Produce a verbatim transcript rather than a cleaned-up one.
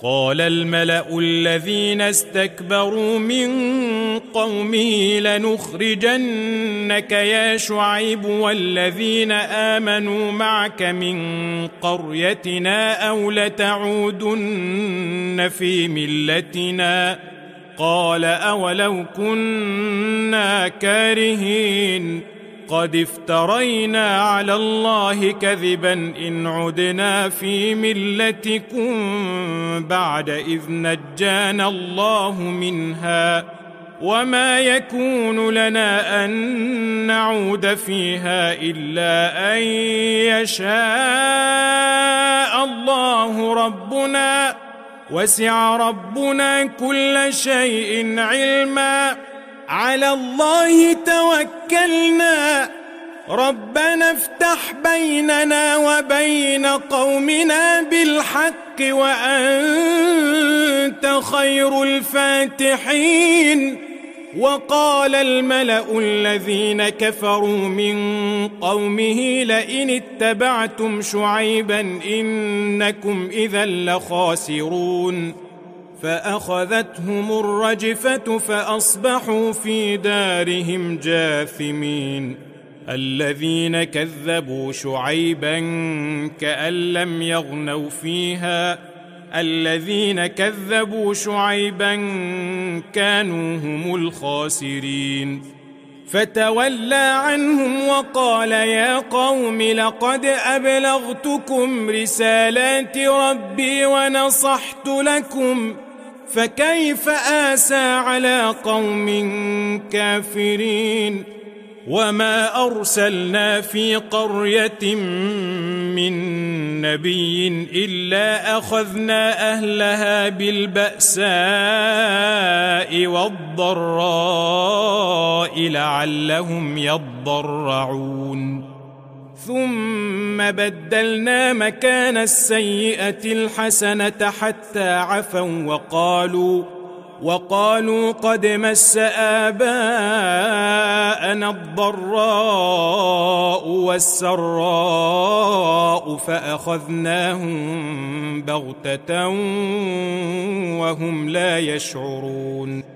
قال الملأ الذين استكبروا من قومه لنخرجنك يا شعيب والذين آمنوا معك من قريتنا أو لتعودن في ملتنا قال أولو كنا كارهين قد افترينا على الله كذبا إن عدنا في ملتكم بعد إذ نجانا الله منها وما يكون لنا أن نعود فيها إلا أن يشاء الله ربنا وسع ربنا كل شيء علما على الله توكلنا ربنا افتح بيننا وبين قومنا بالحق وأنت خير الفاتحين وقال الملأ الذين كفروا من قومه لئن اتبعتم شعيبا إنكم إذا لخاسرون فأخذتهم الرجفة فأصبحوا في دارهم جاثمين الذين كذبوا شعيبا كأن لم يغنوا فيها الذين كذبوا شعيبا كانوا هم الخاسرين فتولى عنهم وقال يا قوم لقد أبلغتكم رسالات ربي ونصحت لكم فكيف آسى على قوم كافرين وما أرسلنا في قرية من نبي إلا أخذنا أهلها بالبأساء والضراء لعلهم يضرعون ثم بدلنا مكان السيئة الحسنة حتى عفوا وقالوا وقالوا قد مس آباءنا الضراء والسراء فأخذناهم بغتة وهم لا يشعرون